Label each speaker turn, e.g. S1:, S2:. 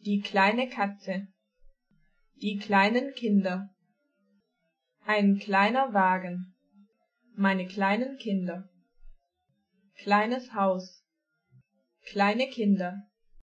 S1: Die kleine Katze. Die kleinen Kinder. Ein kleiner Wagen. Meine kleinen Kinder. Kleines Haus. Kleine Kinder.